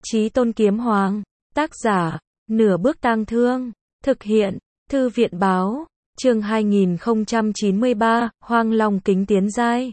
Chí Tôn Kiếm Hoàng. Tác giả, Nửa Bước Tang Thương. Thực hiện, Thư viện báo. Chương 2093, Hoang Long Kính tiến giai.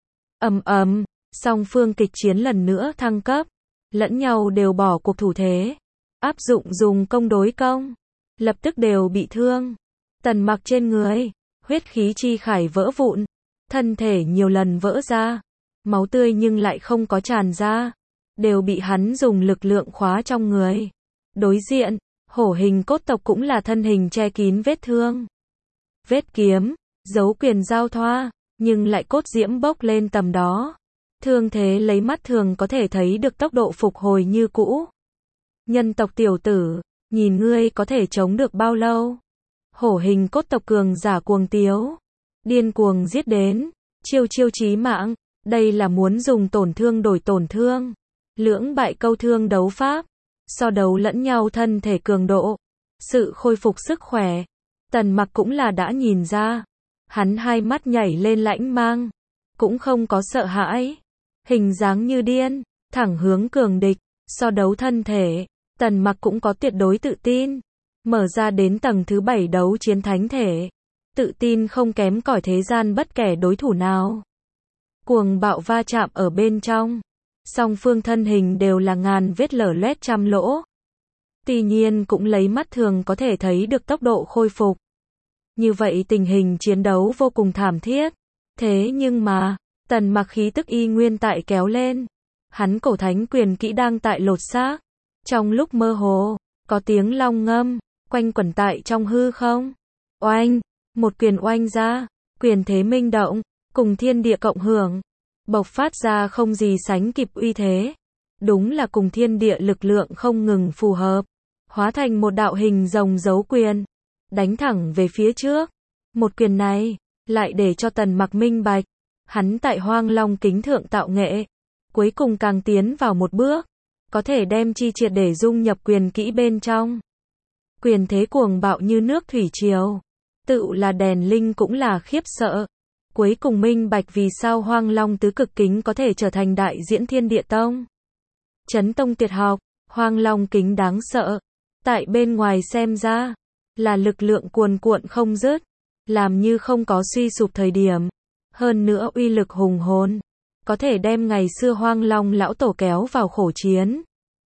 Song phương kịch chiến lần nữa thăng cấp. Lẫn nhau đều bỏ cuộc thủ thế. Áp dụng dùng công đối công. Lập tức đều bị thương. Tần Mặc trên người, huyết khí chi khải vỡ vụn. Thân thể nhiều lần vỡ ra. Máu tươi nhưng lại không có tràn ra. Đều bị hắn dùng lực lượng khóa trong người. Đối diện, hổ hình cốt tộc cũng là thân hình che kín vết thương. Vết kiếm, dấu quyền giao thoa, nhưng lại cốt diễm bốc lên tầm đó. Thương thế lấy mắt thường có thể thấy được tốc độ phục hồi như cũ. Nhân tộc tiểu tử, nhìn ngươi có thể chống được bao lâu? Hổ hình cốt tộc cường giả cuồng tiếu. Điên cuồng giết đến, chiêu chiêu chí mạng, đây là muốn dùng tổn thương đổi tổn thương. Lưỡng bại câu thương đấu pháp, so đấu lẫn nhau thân thể cường độ, sự khôi phục sức khỏe. Tần Mặc cũng là đã nhìn ra, hắn hai mắt nhảy lên lãnh mang, cũng không có sợ hãi, hình dáng như điên, thẳng hướng cường địch, so đấu thân thể, Tần Mặc cũng có tuyệt đối tự tin, mở ra đến tầng thứ 7 đấu chiến thánh thể, tự tin không kém cỏi thế gian bất kể đối thủ nào. Cuồng bạo va chạm ở bên trong. Song phương thân hình đều là ngàn vết lở loét trăm lỗ. Tuy nhiên cũng lấy mắt thường có thể thấy được tốc độ khôi phục. Như vậy tình hình chiến đấu vô cùng thảm thiết. Thế nhưng mà, Tần Mặc khí tức y nguyên tại kéo lên. Hắn cổ thánh quyền kỹ đang tại lột xác. Trong lúc mơ hồ, có tiếng long ngâm, quanh quẩn tại trong hư không. Oanh, một quyền oanh ra, quyền thế minh động, cùng thiên địa cộng hưởng. Bộc phát ra không gì sánh kịp uy thế. Đúng là cùng thiên địa lực lượng không ngừng phù hợp. Hóa thành một đạo hình rồng dấu quyền. Đánh thẳng về phía trước. Một quyền này, lại để cho Tần Mặc minh bạch. Hắn tại Hoang Long Kính thượng tạo nghệ. Cuối cùng càng tiến vào một bước. Có thể đem chi triệt để dung nhập quyền kỹ bên trong. Quyền thế cuồng bạo như nước thủy triều. Tự là đèn linh cũng là khiếp sợ. Cuối cùng minh bạch vì sao Hoang Long tứ cực kính có thể trở thành đại diễn thiên địa tông. Chấn tông tuyệt học, Hoang Long kính đáng sợ. Tại bên ngoài xem ra, là lực lượng cuồn cuộn không dứt, làm như không có suy sụp thời điểm. Hơn nữa uy lực hùng hồn, có thể đem ngày xưa Hoang Long lão tổ kéo vào khổ chiến.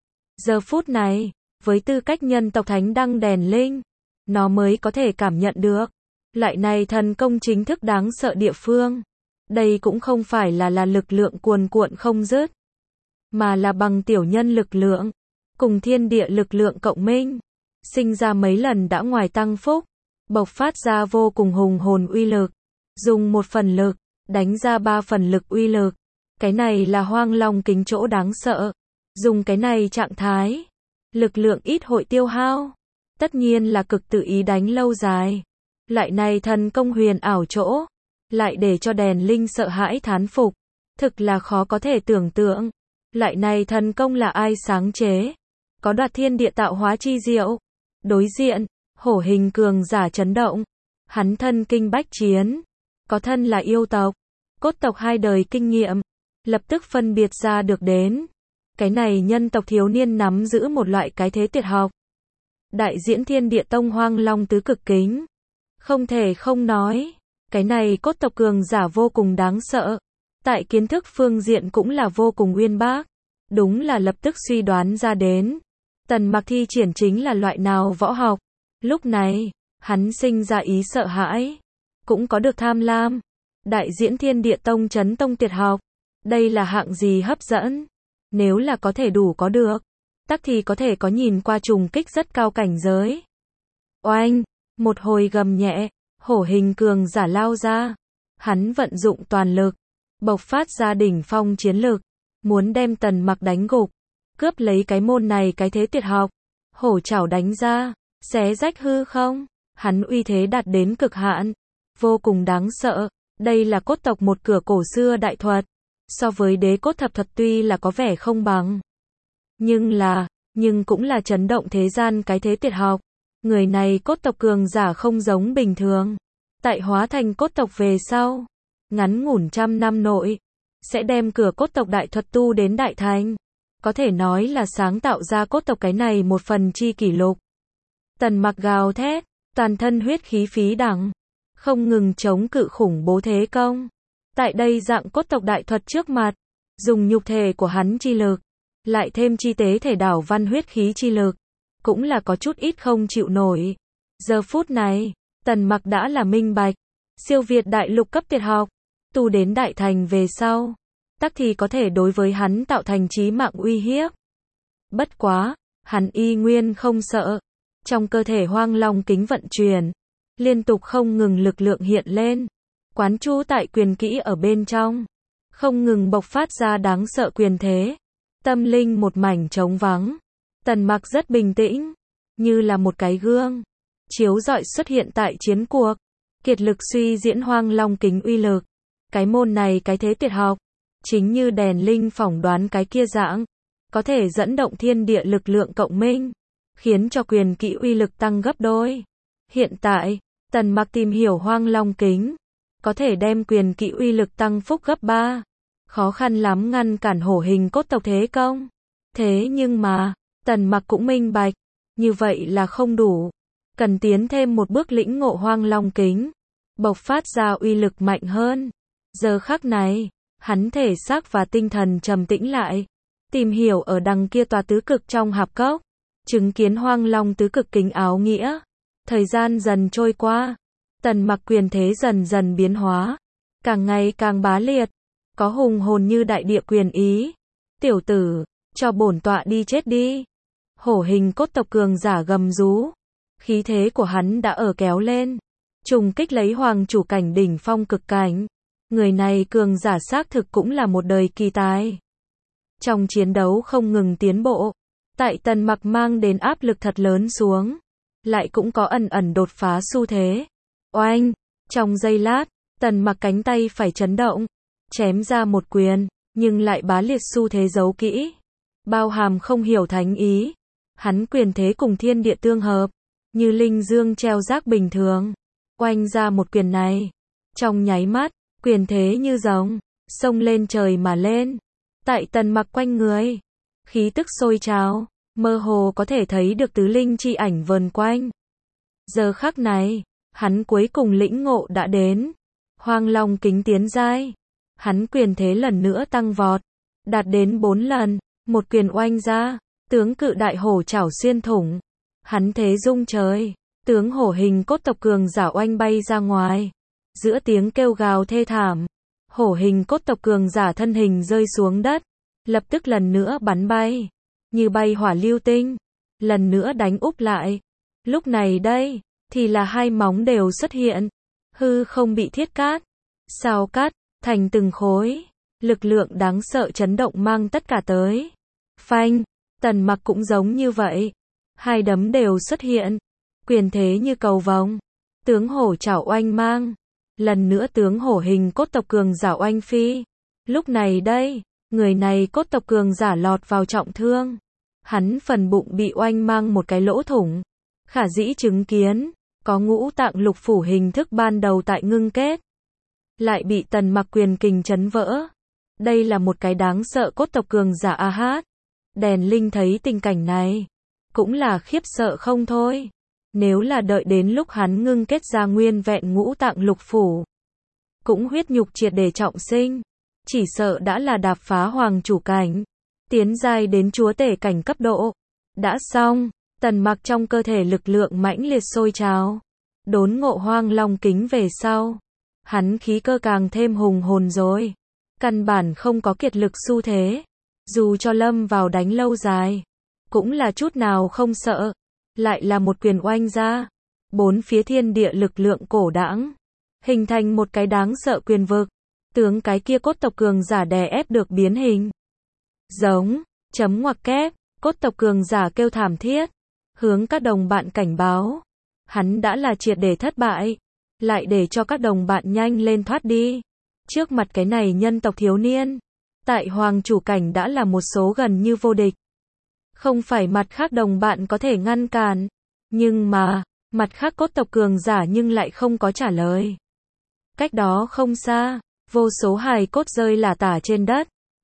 Giờ phút này, với tư cách nhân tộc thánh đăng đèn linh, nó mới có thể cảm nhận được. Lại này thần công chính thức đáng sợ địa phương. Đây cũng không phải là lực lượng cuồn cuộn không dứt, mà là bằng tiểu nhân lực lượng, cùng thiên địa lực lượng cộng minh. Sinh ra mấy lần đã ngoài tăng phúc, bộc phát ra vô cùng hùng hồn uy lực. Dùng một phần lực, đánh ra 3 phần lực uy lực. Cái này là Hoang Long kính chỗ đáng sợ. Dùng cái này trạng thái, lực lượng ít hội tiêu hao. Tất nhiên là cực tự ý đánh lâu dài. Lại này thần công huyền ảo chỗ, lại để cho đèn linh sợ hãi thán phục, thực là khó có thể tưởng tượng. Lại này thần công là ai sáng chế? Có đoạt thiên địa tạo hóa chi diệu. Đối diện, hổ hình cường giả chấn động, hắn thân kinh bách chiến, có thân là yêu tộc, cốt tộc 2 đời kinh nghiệm, lập tức phân biệt ra được đến. Cái này nhân tộc thiếu niên nắm giữ một loại cái thế tuyệt học. Đại diễn thiên địa tông Hoang Long tứ cực kính. Không thể không nói, cái này cốt tộc cường giả vô cùng đáng sợ. Tại kiến thức phương diện cũng là vô cùng uyên bác. Đúng là lập tức suy đoán ra đến. Tần Mặc thi triển chính là loại nào võ học. Lúc này, hắn sinh ra ý sợ hãi. Cũng có được tham lam. Đại diễn thiên địa tông chấn tông tuyệt học. Đây là hạng gì hấp dẫn. Nếu là có thể đủ có được, tắc thì có thể có nhìn qua trùng kích rất cao cảnh giới. Oanh! Một hồi gầm nhẹ, hổ hình cường giả lao ra. Hắn vận dụng toàn lực, bộc phát ra đỉnh phong chiến lực, muốn đem Tần Mặc đánh gục, cướp lấy cái môn này cái thế tuyệt học. Hổ chảo đánh ra, xé rách hư không, hắn uy thế đạt đến cực hạn, vô cùng đáng sợ. Đây là cốt tộc một cửa cổ xưa đại thuật, so với đế cốt thập thuật tuy là có vẻ không bằng, nhưng cũng là chấn động thế gian cái thế tuyệt học. Người này cốt tộc cường giả không giống bình thường. Tại hóa thành cốt tộc về sau, ngắn ngủn 100 năm nội, sẽ đem cửa cốt tộc đại thuật tu đến đại thành. có thể nói là sáng tạo ra cốt tộc cái này một phần chi kỷ lục. Tần Mặc gào thét, toàn thân huyết khí phí đẳng, không ngừng chống cự khủng bố thế công. Tại đây dạng cốt tộc đại thuật trước mặt, dùng nhục thể của hắn chi lực, lại thêm chi tế thể đảo văn huyết khí chi lực, cũng là có chút ít không chịu nổi. Giờ phút này, Tần Mặc đã là minh bạch, siêu việt đại lục cấp tuyệt học, tu đến đại thành về sau, tắc thì có thể đối với hắn tạo thành chí mạng uy hiếp. Bất quá, hắn y nguyên không sợ, trong cơ thể Hoang Long kính vận chuyển, liên tục không ngừng lực lượng hiện lên, quán chú tại quyền kỹ ở bên trong, không ngừng bộc phát ra đáng sợ quyền thế. Tâm linh một mảnh trống vắng, Tần Mặc rất bình tĩnh, như là một cái gương, chiếu rọi xuất hiện tại chiến cuộc, kiệt lực suy diễn Hoang Long kính uy lực. Cái môn này cái thế tuyệt học, chính như đèn linh phỏng đoán cái kia dạng, có thể dẫn động thiên địa lực lượng cộng minh, khiến cho quyền kỹ uy lực tăng gấp đôi. Hiện tại, Tần Mặc tìm hiểu Hoang Long kính, có thể đem quyền kỹ uy lực tăng phúc gấp 3. Khó khăn lắm ngăn cản hổ hình cốt tộc thế công. Thế nhưng mà, Tần Mặc cũng minh bạch, như vậy là không đủ. Cần tiến thêm một bước lĩnh ngộ Hoang Long kính, bộc phát ra uy lực mạnh hơn. Giờ khắc này, hắn thể xác và tinh thần trầm tĩnh lại, tìm hiểu ở đằng kia tòa tứ cực trong hạp cốc, chứng kiến Hoang Long tứ cực kính áo nghĩa. Thời gian dần trôi qua, Tần Mặc quyền thế dần dần biến hóa, càng ngày càng bá liệt, có hùng hồn như đại địa quyền ý. Tiểu tử, cho bổn tọa đi chết đi. Hổ hình cốt tộc cường giả gầm rú, khí thế của hắn đã ở kéo lên, trùng kích lấy hoàng chủ cảnh đỉnh phong cực cảnh. Người này cường giả xác thực cũng là một đời kỳ tài. Trong chiến đấu không ngừng tiến bộ, tại Tần Mặc mang đến áp lực thật lớn xuống, lại cũng có ẩn ẩn đột phá xu thế. Oanh, trong giây lát, Tần Mặc cánh tay phải chấn động, chém ra một quyền, nhưng lại bá liệt xu thế giấu kỹ, bao hàm không hiểu thánh ý. Hắn quyền thế cùng thiên địa tương hợp, như linh dương treo rác bình thường. Oanh ra một quyền này, trong nháy mắt, quyền thế như rồng, xông lên trời mà lên. Tại Tần Mặc quanh người, khí tức sôi trào, mơ hồ có thể thấy được tứ linh chi ảnh vờn quanh. Giờ khắc này, hắn cuối cùng lĩnh ngộ đã đến. Hoang Long kính tiến giai, hắn quyền thế lần nữa tăng vọt, đạt đến 4 lần, một quyền oanh ra, tướng cự đại hổ chảo xuyên thủng. Hắn thế rung trời, tướng hổ hình cốt tộc cường giả oanh bay ra ngoài. Giữa tiếng kêu gào thê thảm, hổ hình cốt tộc cường giả thân hình rơi xuống đất, lập tức lần nữa bắn bay, như bay hỏa lưu tinh, lần nữa đánh úp lại. Lúc này đây, thì là hai móng đều xuất hiện, hư không bị thiết cát, sao cát, thành từng khối, lực lượng đáng sợ chấn động mang tất cả tới. Phanh, Tần Mặc cũng giống như vậy, hai đấm đều xuất hiện, quyền thế như cầu vồng, tướng hổ chảo oanh mang. Lần nữa tướng hổ hình cốt tộc cường giả oanh phi. Lúc này đây, người này cốt tộc cường giả lọt vào trọng thương. Hắn phần bụng bị oanh mang một cái lỗ thủng. Khả dĩ chứng kiến, có ngũ tạng lục phủ hình thức ban đầu tại ngưng kết. Lại bị Tần Mặc quyền kình chấn vỡ. Đây là một cái đáng sợ cốt tộc cường giả a hát. Đèn Linh thấy tình cảnh này, cũng là khiếp sợ không thôi. Nếu là đợi đến lúc hắn ngưng kết ra nguyên vẹn ngũ tạng lục phủ, cũng huyết nhục triệt để trọng sinh, chỉ sợ đã là đạp phá hoàng chủ cảnh, tiến giai đến chúa tể cảnh cấp độ. Đã xong, Tần Mặc trong cơ thể lực lượng mãnh liệt sôi trào, đốn ngộ Hoang Long kính về sau, hắn khí cơ càng thêm hùng hồn rồi, căn bản không có kiệt lực xu thế, dù cho lâm vào đánh lâu dài, cũng là chút nào không sợ. Lại là một quyền oanh ra, bốn phía thiên địa lực lượng cổ đãng, hình thành một cái đáng sợ quyền vực, tướng cái kia cốt tộc cường giả đè ép được biến hình. Giống, chấm ngoặc kép, cốt tộc cường giả kêu thảm thiết, hướng các đồng bạn cảnh báo, hắn đã là triệt để thất bại, lại để cho các đồng bạn nhanh lên thoát đi. Trước mặt cái này nhân tộc thiếu niên, tại hoàng chủ cảnh đã là một số gần như vô địch. Không phải mặt khác đồng bạn có thể ngăn cản, nhưng mà, mặt khác cốt tộc cường giả nhưng lại không có trả lời. Cách đó không xa, vô số hài cốt rơi lả tả trên đất,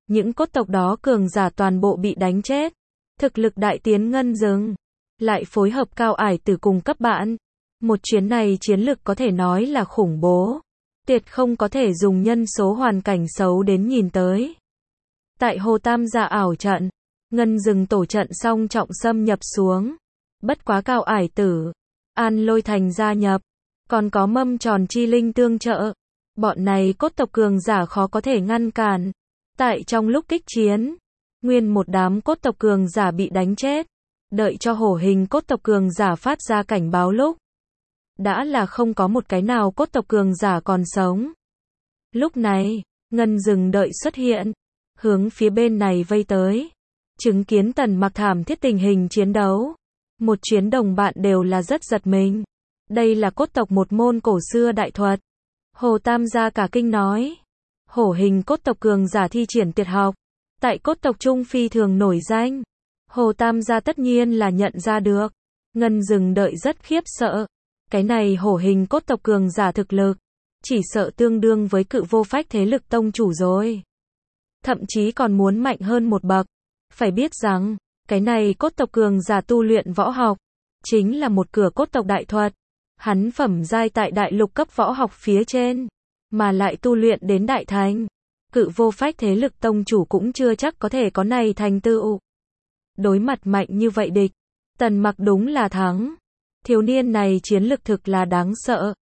Những cốt tộc đó cường giả toàn bộ bị đánh chết. Thực lực đại tiến ngân dừng. Lại phối hợp Cao Ải Tử cùng cấp bạn. Một chuyến này chiến lực có thể nói là khủng bố. Tuyệt không có thể dùng nhân số hoàn cảnh xấu đến nhìn tới. Tại Hồ Tam Gia ảo trận, ngân dừng tổ trận xong trọng xâm nhập xuống. Bất quá Cao Ải Tử, An Lôi Thành gia nhập. Còn có Mâm Tròn Chi Linh tương trợ. Bọn này cốt tộc cường giả khó có thể ngăn cản. Tại trong lúc kích chiến, nguyên một đám cốt tộc cường giả bị đánh chết. Đợi cho hổ hình cốt tộc cường giả phát ra cảnh báo lúc. Đã là không có một cái nào cốt tộc cường giả còn sống. Lúc này, ngân dừng đợi xuất hiện. Hướng phía bên này vây tới. Chứng kiến Tần Mặc thảm thiết tình hình chiến đấu. Một chuyến đồng bạn đều là rất giật mình. Đây là cốt tộc một môn cổ xưa đại thuật. Hồ Tam Gia cả kinh nói. Hổ hình cốt tộc cường giả thi triển tuyệt học. Tại cốt tộc Trung phi thường nổi danh. Hồ Tam Gia tất nhiên là nhận ra được. Ngân dừng đợi rất khiếp sợ. Cái này hổ hình cốt tộc cường giả thực lực. Chỉ sợ tương đương với cự vô phách thế lực tông chủ rồi. Thậm chí còn muốn mạnh hơn một bậc. Phải biết rằng, cái này cốt tộc cường giả tu luyện võ học. Chính là một cửa cốt tộc đại thuật. Hắn phẩm giai tại đại lục cấp võ học phía trên. Mà lại tu luyện đến đại thành. Cự vô phách thế lực tông chủ cũng chưa chắc có thể có này thành tựu. Đối mặt mạnh như vậy địch. Tần Mặc đúng là thắng. Thiếu niên này chiến lực thực là đáng sợ.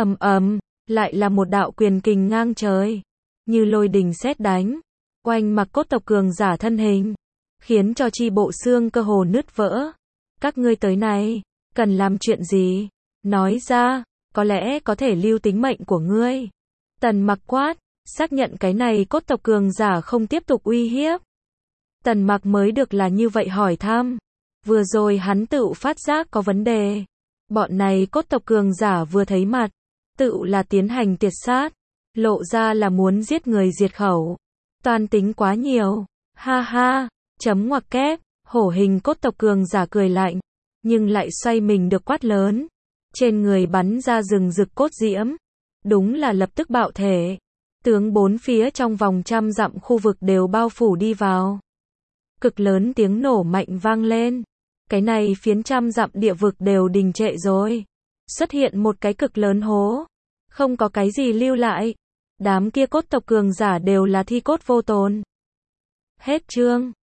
Lại là một đạo quyền kình ngang trời. Như lôi đình sét đánh. Oanh mặc cốt tộc cường giả thân hình. Khiến cho chi bộ xương cơ hồ nứt vỡ. Các ngươi tới này, cần làm chuyện gì? Nói ra, có lẽ có thể lưu tính mệnh của ngươi. Tần Mặc quát, xác nhận cái này cốt tộc cường giả không tiếp tục uy hiếp. Tần Mặc mới được là như vậy hỏi thăm. Vừa rồi hắn tự phát giác có vấn đề. Bọn này cốt tộc cường giả vừa thấy mặt, tự là tiến hành tiệt sát. Lộ ra là muốn giết người diệt khẩu. Toan tính quá nhiều. Ha ha, chấm ngoặc kép, hổ hình cốt tộc cường giả cười lạnh. Nhưng lại xoay mình được quát lớn. Trên người bắn ra rừng rực cốt diễm. Đúng là lập tức bạo thể. Tướng bốn phía trong vòng trăm dặm khu vực đều bao phủ đi vào. Cực lớn tiếng nổ mạnh vang lên. Cái này phiến trăm dặm địa vực đều đình trệ rồi. Xuất hiện một cái cực lớn hố. Không có cái gì lưu lại. Đám kia cốt tộc cường giả đều là thi cốt vô tồn. Hết chương.